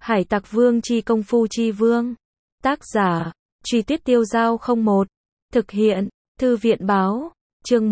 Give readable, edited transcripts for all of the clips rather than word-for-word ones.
Hải Tặc Vương chi công phu chi vương. Tác giả, Truy Tuyết Tiêu Dao 01. Thực hiện, Thư viện Báo. Chương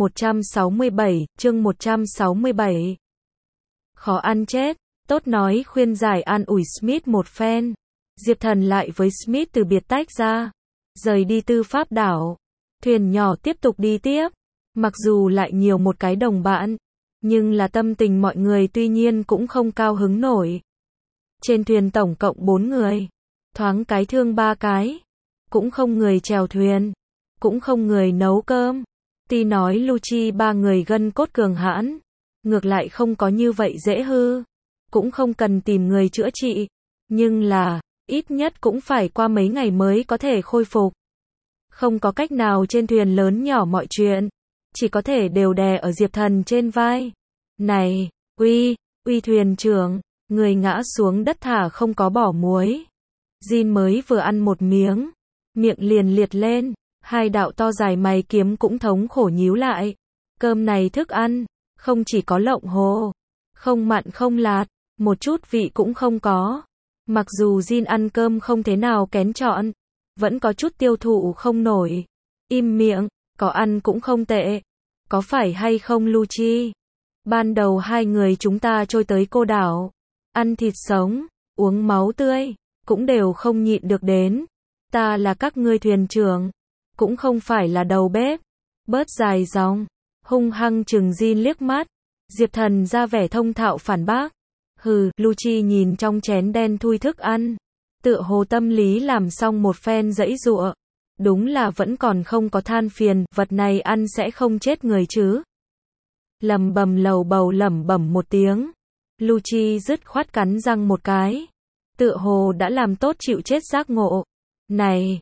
167. Khó ăn chết. Tốt nói khuyên giải an ủi Smith một phen. Diệp Thần lại với Smith từ biệt tách ra. Rời đi Tư Pháp đảo. Thuyền nhỏ tiếp tục đi tiếp. Mặc dù lại nhiều một cái đồng bạn, nhưng là tâm tình mọi người tuy nhiên cũng không cao hứng nổi. Trên thuyền tổng cộng 4 người. Thoáng cái thương 3 cái. Cũng không người chèo thuyền. Cũng không người nấu cơm. Tuy nói Lucci 3 người gân cốt cường hãn. Ngược lại không có như vậy dễ hư. Cũng không cần tìm người chữa trị. Nhưng là, ít nhất cũng phải qua mấy ngày mới có thể khôi phục. Không có cách nào trên thuyền lớn nhỏ mọi chuyện. Chỉ có thể đều đè ở Diệp Thần trên vai. Này, uy thuyền trưởng. Người ngã xuống đất thả không có bỏ muối. Jin mới vừa ăn một miếng. Miệng liền liệt lên. Hai đạo to dài mày kiếm cũng thống khổ nhíu lại. Cơm này thức ăn. Không chỉ có lộng hồ. Không mặn không lạt. Một chút vị cũng không có. Mặc dù Jin ăn cơm không thế nào kén chọn. Vẫn có chút tiêu thụ không nổi. Im miệng. Có ăn cũng không tệ. Có phải hay không Lucci? Ban đầu hai người chúng ta trôi tới cô đảo. Ăn thịt sống, uống máu tươi, cũng đều không nhịn được đến. Ta là các ngươi thuyền trưởng, cũng không phải là đầu bếp. Bớt dài dòng, hung hăng chừng Jin liếc mắt. Diệp Thần ra vẻ thông thạo phản bác. Hừ, Lucci nhìn trong chén đen thui thức ăn. Tựa hồ tâm lý làm xong một phen giãy giụa. Đúng là vẫn còn không có than phiền, vật này ăn sẽ không chết người chứ. Lầm bầm lầu bầu lẩm bẩm một tiếng. Lucci dứt khoát cắn răng một cái. Tựa hồ đã làm tốt chịu chết giác ngộ. Này,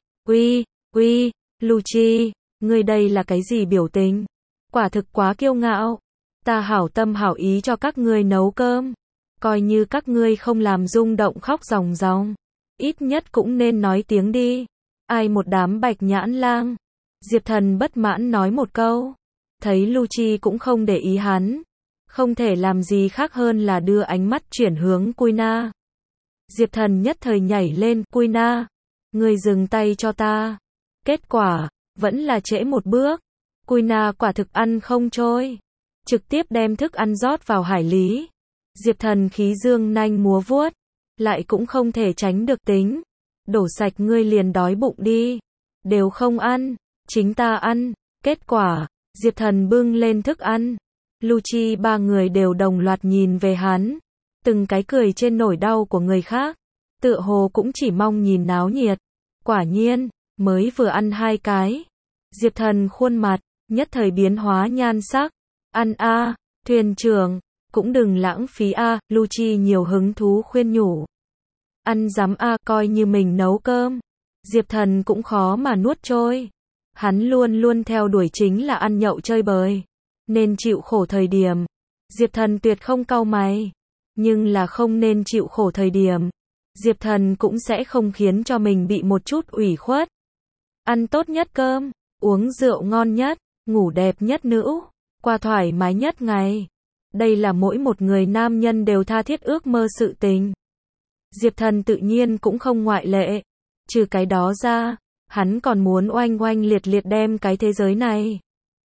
Lucci, ngươi đây là cái gì biểu tình? Quả thực quá kiêu ngạo. Ta hảo tâm hảo ý cho các ngươi nấu cơm. Coi như các ngươi không làm rung động khóc ròng ròng. Ít nhất cũng nên nói tiếng đi. Ai một đám bạch nhãn lang. Diệp Thần bất mãn nói một câu. Thấy Lucci cũng không để ý hắn. Không thể làm gì khác hơn là đưa ánh mắt chuyển hướng Kuina. Diệp Thần nhất thời nhảy lên. Kuina, ngươi dừng tay cho ta. Kết quả, vẫn là trễ một bước. Kuina quả thực ăn không trôi. Trực tiếp đem thức ăn rót vào hải lý. Diệp Thần khí dương nanh múa vuốt. Lại cũng không thể tránh được tính. Đổ sạch ngươi liền đói bụng đi. Đều không ăn, chính ta ăn. Kết quả, Diệp Thần bưng lên thức ăn. Lucci 3 người đều đồng loạt nhìn về hắn. Từng cái cười trên nỗi đau của người khác. Tựa hồ cũng chỉ mong nhìn náo nhiệt. Quả nhiên, mới vừa ăn 2 cái. Diệp Thần khuôn mặt, nhất thời biến hóa nhan sắc. Ăn a, thuyền trưởng, cũng đừng lãng phí a, Lucci nhiều hứng thú khuyên nhủ. Ăn dám a, coi như mình nấu cơm. Diệp Thần cũng khó mà nuốt trôi. Hắn luôn luôn theo đuổi chính là ăn nhậu chơi bời. Nên chịu khổ thời điểm. Diệp Thần tuyệt không cau mày. Nhưng là không nên chịu khổ thời điểm. Diệp Thần cũng sẽ không khiến cho mình bị một chút ủy khuất. Ăn tốt nhất cơm, uống rượu ngon nhất, ngủ đẹp nhất nữ, qua thoải mái nhất ngày. Đây là mỗi một người nam nhân đều tha thiết ước mơ sự tình. Diệp Thần tự nhiên cũng không ngoại lệ. Trừ cái đó ra, hắn còn muốn oanh oanh liệt liệt đem cái thế giới này.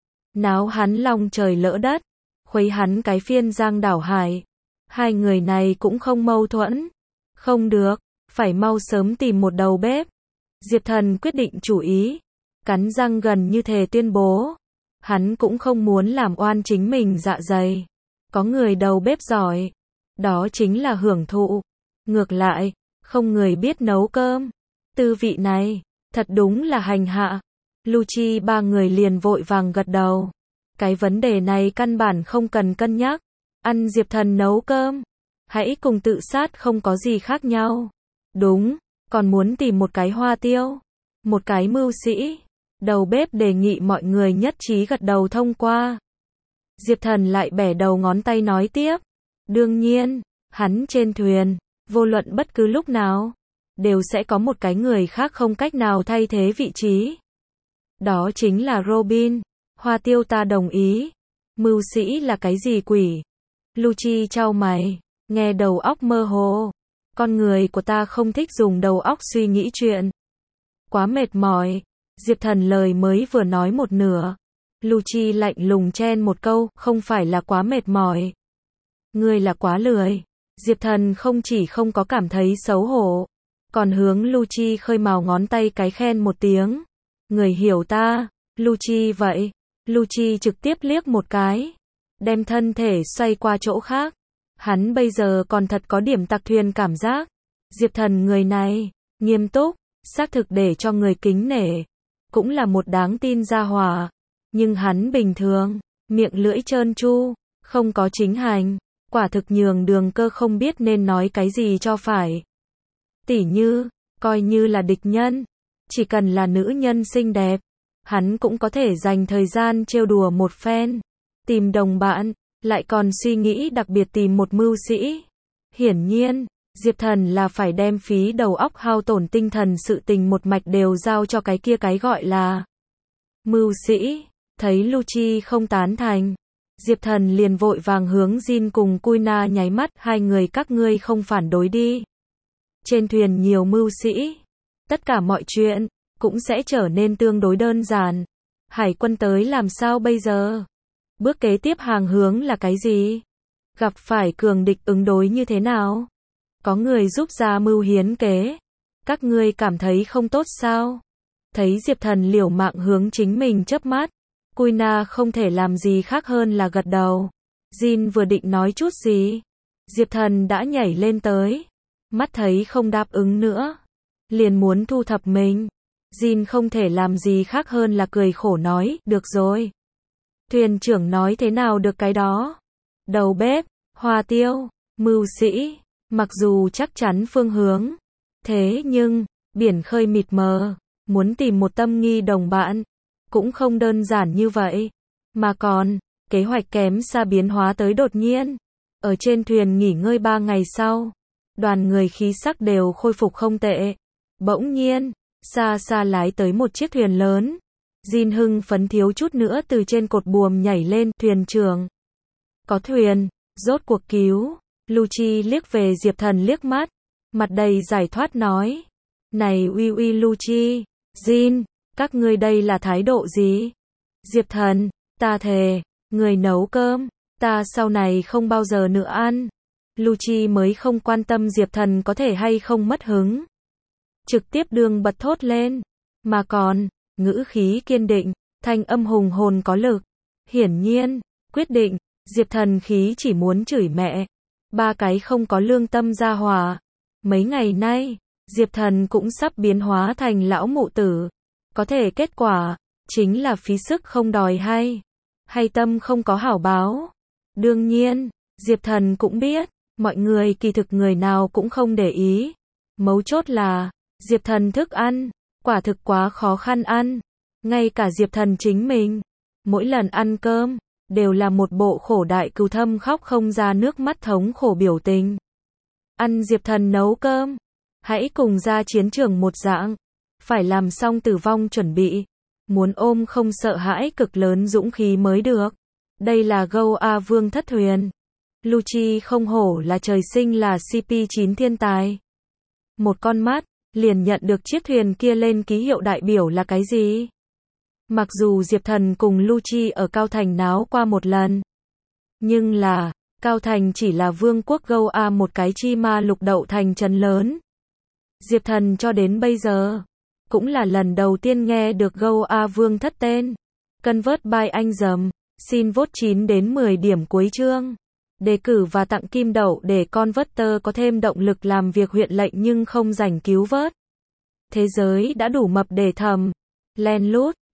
Náo hắn lòng trời lỡ đất. Khuấy hắn cái phiên giang đảo hải. Hai người này cũng không mâu thuẫn. Không được, phải mau sớm tìm một đầu bếp. Diệp Thần quyết định chủ ý. Cắn răng gần như thề tuyên bố. Hắn cũng không muốn làm oan chính mình dạ dày. Có người đầu bếp giỏi. Đó chính là hưởng thụ. Ngược lại, không người biết nấu cơm. Tư vị này, thật đúng là hành hạ. Lucci 3 người liền vội vàng gật đầu. Cái vấn đề này căn bản không cần cân nhắc. Ăn Diệp Thần nấu cơm. Hãy cùng tự sát không có gì khác nhau. Đúng, còn muốn tìm một cái hoa tiêu. Một cái mưu sĩ. Đầu bếp đề nghị mọi người nhất trí gật đầu thông qua. Diệp Thần lại bẻ đầu ngón tay nói tiếp. Đương nhiên, hắn trên thuyền, vô luận bất cứ lúc nào, đều sẽ có một cái người khác không cách nào thay thế vị trí. Đó chính là Robin. Hoa tiêu ta đồng ý. Mưu sĩ là cái gì quỷ? Lucci chau mày, nghe đầu óc mơ hồ. Con người của ta không thích dùng đầu óc suy nghĩ chuyện. Quá mệt mỏi. Diệp Thần lời mới vừa nói một nửa. Lucci lạnh lùng chen một câu, không phải là quá mệt mỏi. Ngươi là quá lười. Diệp Thần không chỉ không có cảm thấy xấu hổ, còn hướng Lucci khơi mào ngón tay cái khen một tiếng. Người hiểu ta, Lucci vậy. Lucci trực tiếp liếc một cái, đem thân thể xoay qua chỗ khác. Hắn bây giờ còn thật có điểm tặc thuyền cảm giác. Diệp Thần người này, nghiêm túc, xác thực để cho người kính nể. Cũng là một đáng tin gia hỏa. Nhưng hắn bình thường, miệng lưỡi trơn tru, không có chính hành. Quả thực nhường Đường Cơ không biết nên nói cái gì cho phải. Tỉ như, coi như là địch nhân, chỉ cần là nữ nhân xinh đẹp, hắn cũng có thể dành thời gian trêu đùa một phen. Tìm đồng bạn, lại còn suy nghĩ đặc biệt tìm một mưu sĩ. Hiển nhiên, Diệp Thần là phải đem phí đầu óc hao tổn tinh thần sự tình một mạch đều giao cho cái kia cái gọi là mưu sĩ. Thấy Lucci không tán thành, Diệp Thần liền vội vàng hướng Jin cùng Kuina nháy mắt, hai người các ngươi không phản đối đi. Trên thuyền nhiều mưu sĩ, tất cả mọi chuyện cũng sẽ trở nên tương đối đơn giản. Hải quân tới làm sao bây giờ? Bước kế tiếp hàng hướng là cái gì? Gặp phải cường địch ứng đối như thế nào? Có người giúp ra mưu hiến kế. Các ngươi cảm thấy không tốt sao? Thấy Diệp Thần liều mạng hướng chính mình chớp mắt, Kuina không thể làm gì khác hơn là gật đầu. Jin vừa định nói chút gì, Diệp Thần đã nhảy lên tới. Mắt thấy không đáp ứng nữa, liền muốn thu thập mình. Jin không thể làm gì khác hơn là cười khổ nói, được rồi. Thuyền trưởng nói thế nào được cái đó. Đầu bếp, hoa tiêu, mưu sĩ, mặc dù chắc chắn phương hướng. Thế nhưng, biển khơi mịt mờ, muốn tìm một tâm nghi đồng bạn, cũng không đơn giản như vậy. Mà còn, kế hoạch kém xa biến hóa tới đột nhiên. Ở trên thuyền nghỉ ngơi 3 ngày sau, đoàn người khí sắc đều khôi phục không tệ. Bỗng nhiên, xa xa lái tới một chiếc thuyền lớn. Jin hưng phấn thiếu chút nữa từ trên cột buồm nhảy lên, thuyền trưởng. Có thuyền, rốt cuộc cứu. Lucci liếc về Diệp Thần liếc mắt, mặt đầy giải thoát nói. Này uy Lucci, Jin, các ngươi đây là thái độ gì? Diệp Thần, ta thề, người nấu cơm, ta sau này không bao giờ nữa ăn. Lucci mới không quan tâm Diệp Thần có thể hay không mất hứng. Trực tiếp đường bật thốt lên, mà còn, ngữ khí kiên định, thanh âm hùng hồn có lực. Hiển nhiên, quyết định, Diệp Thần khí chỉ muốn chửi mẹ. Ba cái không có lương tâm gia hỏa. Mấy ngày nay, Diệp Thần cũng sắp biến hóa thành lão mụ tử. Có thể kết quả, chính là phí sức không đòi hay tâm không có hảo báo. Đương nhiên, Diệp Thần cũng biết, mọi người kỳ thực người nào cũng không để ý. Mấu chốt là, Diệp Thần thức ăn, quả thực quá khó khăn ăn. Ngay cả Diệp Thần chính mình, mỗi lần ăn cơm, đều là một bộ khổ đại cừu thâm khóc không ra nước mắt thống khổ biểu tình. Ăn Diệp Thần nấu cơm, hãy cùng ra chiến trường một dạng. Phải làm xong tử vong chuẩn bị. Muốn ôm không sợ hãi cực lớn dũng khí mới được. Đây là Goa Vương thất thuyền. Lucci không hổ là trời sinh là CP9 thiên tài. Một con mắt, liền nhận được chiếc thuyền kia lên ký hiệu đại biểu là cái gì. Mặc dù Diệp Thần cùng Lucci ở Cao Thành náo qua một lần. Nhưng là, Cao Thành chỉ là vương quốc Goa một cái chi ma lục đậu thành trấn lớn. Diệp Thần cho đến bây giờ, cũng là lần đầu tiên nghe được Goa Vương thất tên. Convert by anh dầm. Xin vote 9 đến 10 điểm cuối chương. Đề cử và tặng kim đậu để Converter có thêm động lực làm việc huyện lệnh nhưng không rảnh cứu vớt. Thế giới đã đủ mập để thầm. Len lút.